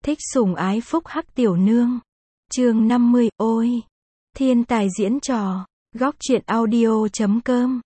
Thích sủng ái phúc hắc tiểu nương. Chương 50, ôi. Thiên tài diễn trò. Góc truyện audio.com.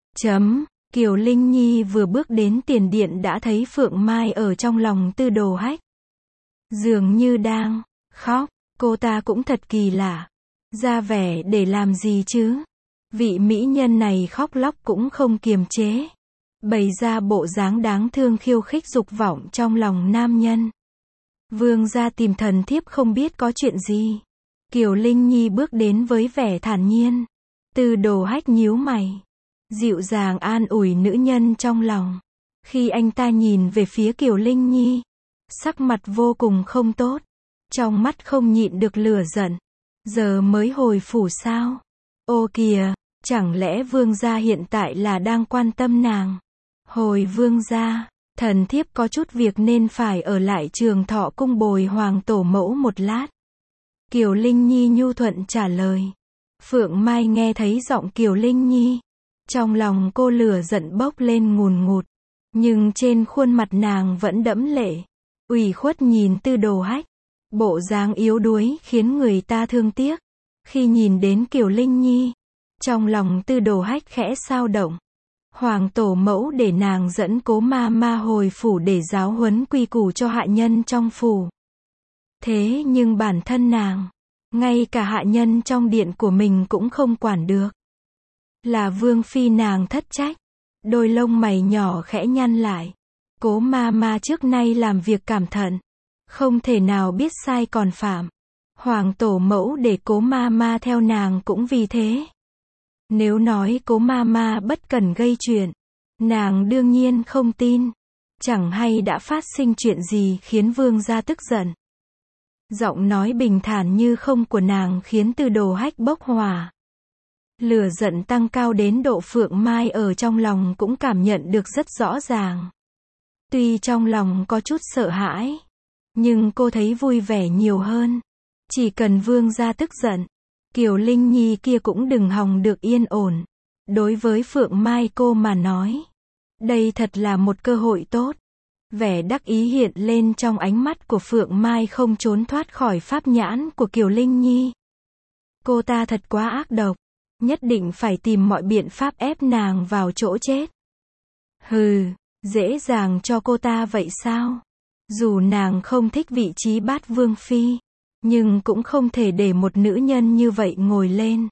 Kiều Linh Nhi vừa bước đến tiền điện đã thấy Phượng Mai ở trong lòng Tư Đồ Hách. Dường như đang khóc, cô ta cũng thật kỳ lạ. Ra vẻ để làm gì chứ? Vị mỹ nhân này khóc lóc cũng không kiềm chế. Bày ra bộ dáng đáng thương khiêu khích dục vọng trong lòng nam nhân. Vương gia tìm thần thiếp không biết có chuyện gì. Kiều Linh Nhi bước đến với vẻ thản nhiên. Tư Đồ Hách nhíu mày. Dịu dàng an ủi nữ nhân trong lòng. Khi anh ta nhìn về phía Kiều Linh Nhi, sắc mặt vô cùng không tốt. Trong mắt không nhịn được lửa giận. Giờ mới hồi phủ sao? Ô kìa, chẳng lẽ vương gia hiện tại là đang quan tâm nàng? Hồi vương gia, thần thiếp có chút việc nên phải ở lại Trường Thọ cung bồi hoàng tổ mẫu một lát. Kiều Linh Nhi nhu thuận trả lời. Phượng Mai nghe thấy giọng Kiều Linh Nhi. Trong lòng cô lửa giận bốc lên ngùn ngụt. Nhưng trên khuôn mặt nàng vẫn đẫm lệ. Ủy khuất nhìn Tư Đồ Hách. Bộ dáng yếu đuối khiến người ta thương tiếc. Khi nhìn đến Kiều Linh Nhi, trong lòng Tư Đồ Hách khẽ xao động. Hoàng tổ mẫu để nàng dẫn Cố ma ma hồi phủ để giáo huấn quy củ cho hạ nhân trong phủ. Thế nhưng bản thân nàng, ngay cả hạ nhân trong điện của mình cũng không quản được. Là vương phi nàng thất trách. Đôi lông mày nhỏ khẽ nhăn lại. Cố ma ma trước nay làm việc cẩn thận, không thể nào biết sai còn phạm. Hoàng tổ mẫu để Cố ma ma theo nàng cũng vì thế. Nếu nói Cố ma ma bất cần gây chuyện, nàng đương nhiên không tin. Chẳng hay đã phát sinh chuyện gì khiến vương gia tức giận. Giọng nói bình thản như không của nàng khiến Tư Đồ Hách bốc hỏa. Lửa giận tăng cao đến độ Phượng Mai ở trong lòng cũng cảm nhận được rất rõ ràng. Tuy trong lòng có chút sợ hãi, nhưng cô thấy vui vẻ nhiều hơn. Chỉ cần vương gia tức giận, Kiều Linh Nhi kia cũng đừng hòng được yên ổn. Đối với Phượng Mai cô mà nói, đây thật là một cơ hội tốt. Vẻ đắc ý hiện lên trong ánh mắt của Phượng Mai không trốn thoát khỏi pháp nhãn của Kiều Linh Nhi. Cô ta thật quá ác độc, nhất định phải tìm mọi biện pháp ép nàng vào chỗ chết. Hừ, dễ dàng cho cô ta vậy sao? Dù nàng không thích vị trí bát vương phi, nhưng cũng không thể để một nữ nhân như vậy ngồi lên.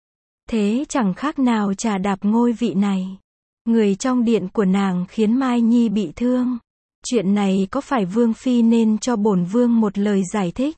Thế chẳng khác nào trà đạp ngôi vị này. Người trong điện của nàng khiến Mai Nhi bị thương. Chuyện này có phải vương phi nên cho bổn vương một lời giải thích?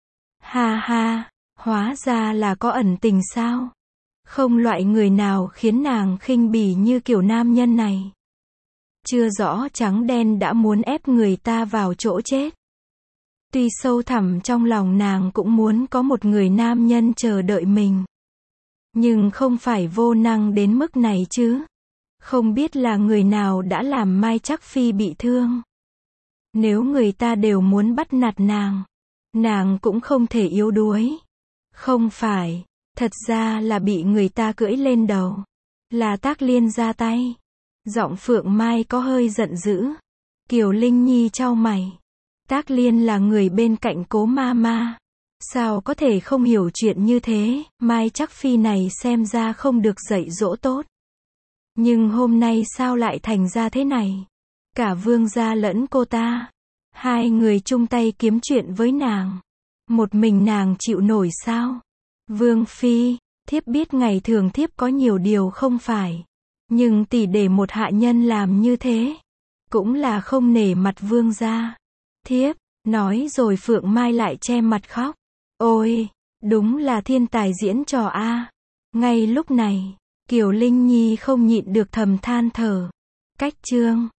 Ha ha, hóa ra là có ẩn tình sao? Không loại người nào khiến nàng khinh bỉ như kiểu nam nhân này. Chưa rõ trắng đen đã muốn ép người ta vào chỗ chết. Tuy sâu thẳm trong lòng nàng cũng muốn có một người nam nhân chờ đợi mình. Nhưng không phải vô năng đến mức này chứ. Không biết là người nào đã làm Mai Trắc Phi bị thương. Nếu người ta đều muốn bắt nạt nàng cũng không thể yếu đuối. Không phải, thật ra là bị người ta cưỡi lên đầu. Là Tác Liên ra tay. Giọng Phượng Mai có hơi giận dữ. Kiều Linh Nhi chau mày. Tác Liên là người bên cạnh Cố ma ma. Sao có thể không hiểu chuyện như thế? Mai Trắc Phi này xem ra không được dạy dỗ tốt. Nhưng hôm nay sao lại thành ra thế này? Cả vương gia lẫn cô ta, hai người chung tay kiếm chuyện với nàng. Một mình nàng chịu nổi sao? Vương phi, thiếp biết ngày thường thiếp có nhiều điều không phải. Nhưng tỷ để một hạ nhân làm như thế, cũng là không nể mặt vương gia. Thiếp, nói rồi Phượng Mai lại che mặt khóc. Ôi, đúng là thiên tài diễn trò a. Ngay lúc này, Kiều Linh Nhi không nhịn được thầm than thở. Cách chương